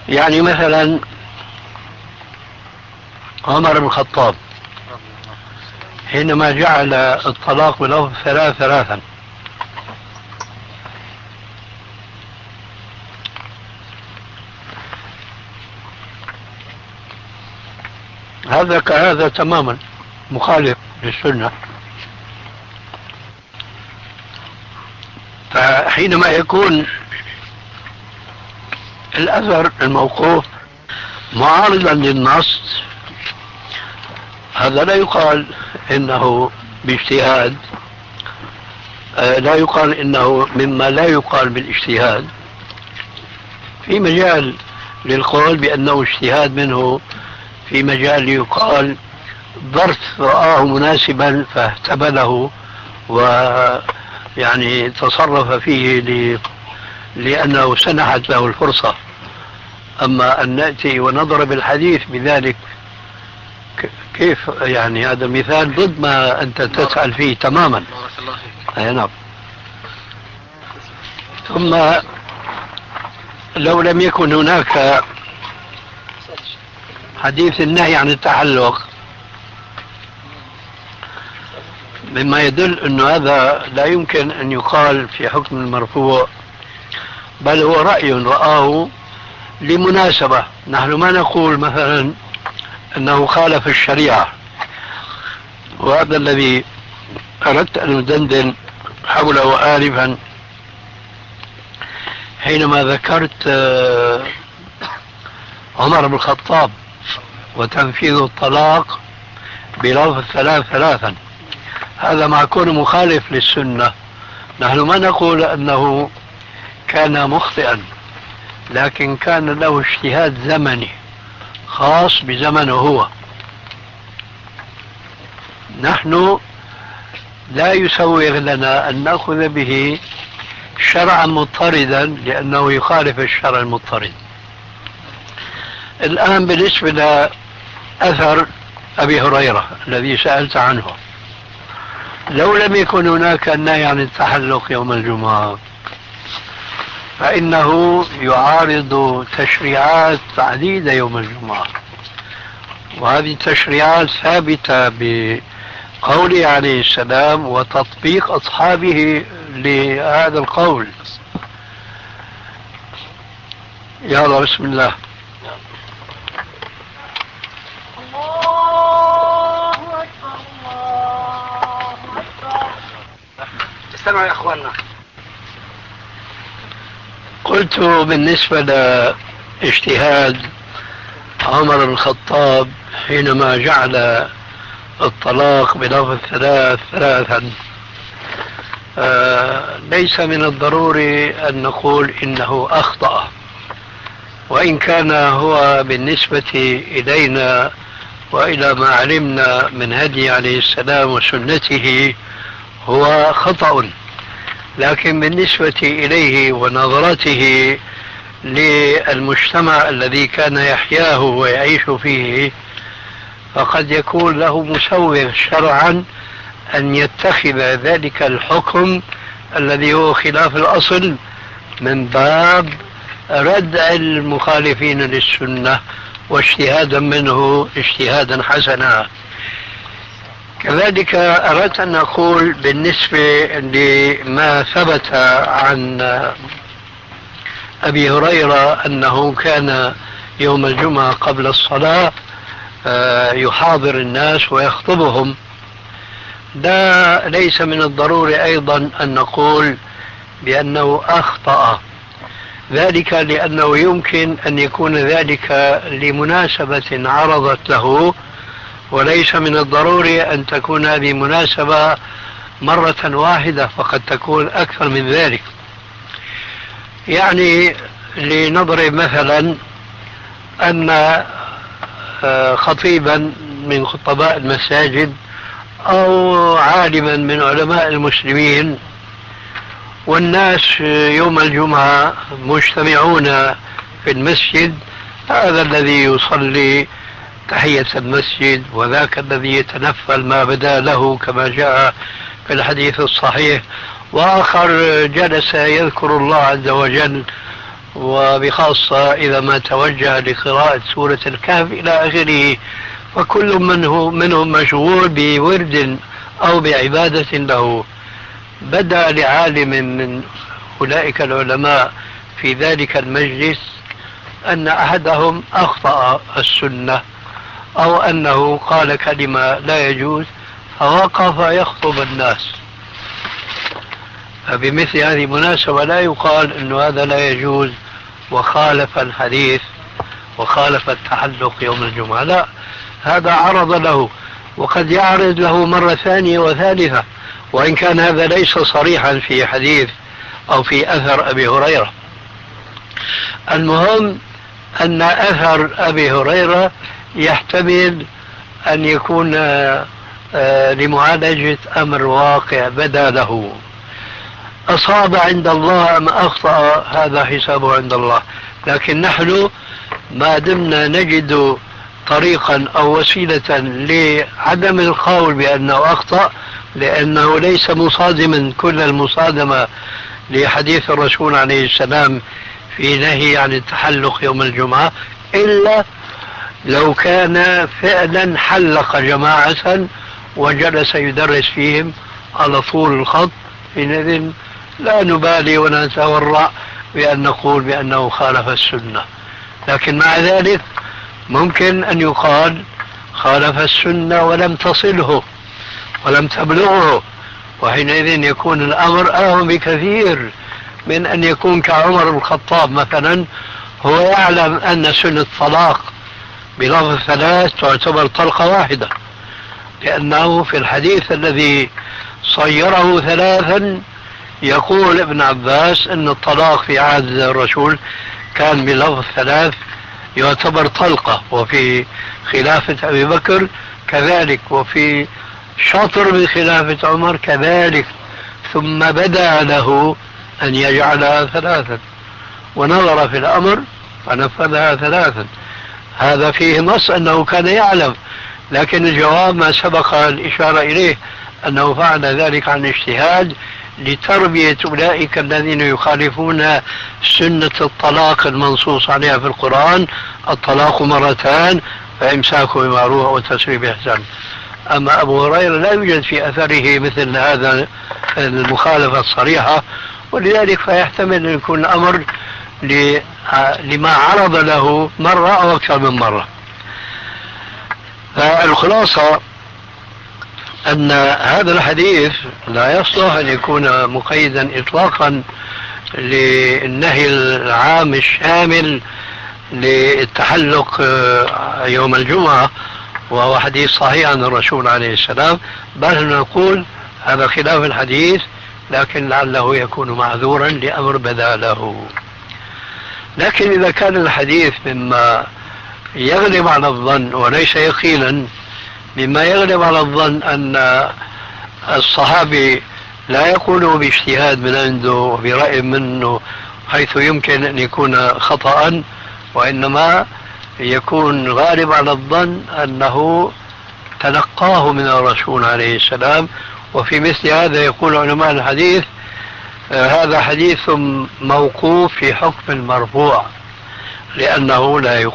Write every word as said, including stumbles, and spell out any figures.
يعني مثلا عمر بن الخطاب حينما جعل الطلاق بلفظ ثلاث ثلاثا، هذا كهذا تماما مخالف للسنة. فحينما يكون الأثر الموقوف معارضا للنص، هذا لا يقال إنه باجتهاد، لا يقال إنه مما لا يقال بالاجتهاد. في مجال للقول بأنه اجتهاد منه، في مجال يقال ظرف رآه مناسبا فاهتبله ويعني تصرف فيه ل... لأنه سنحت له الفرصة. أما أن نأتي ونضرب الحديث بذلك كيف؟ يعني هذا مثال ضد ما أنت تسأل فيه تماما. أي نعم. ثم لو لم يكن هناك حديث النهي عن التحلق، مما يدل أن هذا لا يمكن أن يقال في حكم المرفوع، بل هو رأي رآه لمناسبة. نحن ما نقول مثلا أنه خالف الشريعة، وهذا الذي أردت أن أدندن حوله آلفا حينما ذكرت عمر بن الخطاب وتنفيذ الطلاق بلفظ ثلاث ثلاثا. هذا مع كونه مخالف للسنة، نحن ما نقول أنه كان مخطئا، لكن كان له اجتهاد زمني خاص بزمنه هو. نحن لا يسوغ لنا أن نأخذ به شرعا مضطردا لأنه يخالف الشرع المضطرد. الآن بالنسبة لأثر أبي هريرة الذي سألت عنه، لو لم يكن هناك النهي عن التحلق يوم الجمعة فإنه يعارض تشريعات عديدة يوم الجمعة، وهذه التشريعات ثابتة بقوله عليه السلام وتطبيق أصحابه لهذا القول. يلا بسم الله. استمعوا يا اخواننا. قلت بالنسبة لاجتهاد عمر بن الخطاب حينما جعل الطلاق بلفظ ثلاث ثلاثا، آه ليس من الضروري أن نقول إنه أخطأ، وإن كان هو بالنسبة إلينا وإلى ما علمنا من هدي عليه السلام وسنته هو خطأ، لكن بالنسبة إليه ونظرته للمجتمع الذي كان يحياه ويعيش فيه فقد يكون له مسوغ شرعا أن يتخذ ذلك الحكم الذي هو خلاف الأصل من باب ردع المخالفين للسنة واجتهادا منه اجتهادا حسنا. كذلك أردت أن أقول بالنسبة لما ثبت عن أبي هريرة أنه كان يوم الجمعة قبل الصلاة يحاضر الناس ويخطبهم، ده ليس من الضروري أيضا أن نقول بأنه أخطأ، ذلك لأنه يمكن أن يكون ذلك لمناسبة عرضت له، وليس من الضروري أن تكون هذه مناسبة مرة واحدة، فقد تكون أكثر من ذلك. يعني لنضرب مثلا أن خطيبا من خطباء المساجد أو عالما من علماء المسلمين والناس يوم الجمعة مجتمعون في المسجد، هذا الذي يصلي تحية المسجد وذاك الذي يتنفل ما بدا له كما جاء في الحديث الصحيح، وآخر جلس يذكر الله عز وجل وبخاصة إذا ما توجه لقراءة سورة الكهف إلى آخره، فكل منه منهم مشغول بورد أو بعبادة له. بدا لعالم من أولئك العلماء في ذلك المجلس أن أحدهم أخطأ السنة أو أنه قال كلمة لا يجوز، فوقف يخطب الناس. فبمثل هذه المناسبة لا يقال أن هذا لا يجوز وخالف الحديث وخالف التحلق يوم الجمعة، لا، هذا عرض له، وقد يعرض له مرة ثانية وثالثة، وإن كان هذا ليس صريحا في حديث أو في أثر أبي هريرة. المهم أن أثر أبي هريرة يحتمل أن يكون لمعالجة أمر واقع بدا له. أصاب عند الله أم أخطأ هذا حسابه عند الله، لكن نحن ما دمنا نجد طريقا أو وسيلة لعدم القول بأنه أخطأ، لأنه ليس مصادما كل المصادمة لحديث الرسول عليه السلام في نهي عن التحلق يوم الجمعة، إلا لو كان فعلا حلق جماعة وجلس يدرس فيهم على طول الخط، حينئذ لا نبالي ونتورع بأن نقول بأنه خالف السنة. لكن مع ذلك ممكن أن يقال خالف السنة ولم تصله ولم تبلغه، وحينئذ يكون الأمر أهم بكثير من أن يكون كعمر بن الخطاب مثلا، هو يعلم أن سنة الطلاق بلفظ ثلاث تعتبر طلقة واحدة، لأنه في الحديث الذي صيره ثلاثا يقول ابن عباس أن الطلاق في عهد الرسول كان بلفظ ثلاث يعتبر طلقة، وفي خلافة أبي بكر كذلك، وفي شطر من خلافة عمر كذلك، ثم بدا له أن يجعلها ثلاثا ونظر في الأمر فنفذها ثلاثا. هذا فيه نص أنه كان يعلم، لكن الجواب ما سبق الإشارة إليه أنه فعل ذلك عن اجتهاد لتربية أولئك الذين يخالفون سنة الطلاق المنصوص عليها في القرآن، الطلاق مرتان فإمساك بمعروف وتسريح بإحسان. أما أبو هريرة لا يوجد في أثره مثل هذا المخالفة الصريحة، ولذلك فيحتمل أن يكون الأمر لما عرض له مرة أو أكثر من مرة. فالخلاصة أن هذا الحديث لا يصلح أن يكون مقيدا إطلاقا للنهي العام الشامل للتحلق يوم الجمعة، وهو حديث صحيح عن الرسول عليه السلام، بل نقول هذا خلاف الحديث، لكن لعله يكون معذورا لأمر بدا له. لكن إذا كان الحديث مما يغلب على الظن وليس يقينا، مما يغلب على الظن أن الصحابي لا يقوله باجتهاد من عنده وبرأي منه حيث يمكن أن يكون خطأ، وإنما يكون غالب على الظن أنه تلقاه من الرسول عليه السلام. وفي مثل هذا يقول علماء الحديث آه هذا حديث موقوف في حكم المرفوع، لأنه لا يقول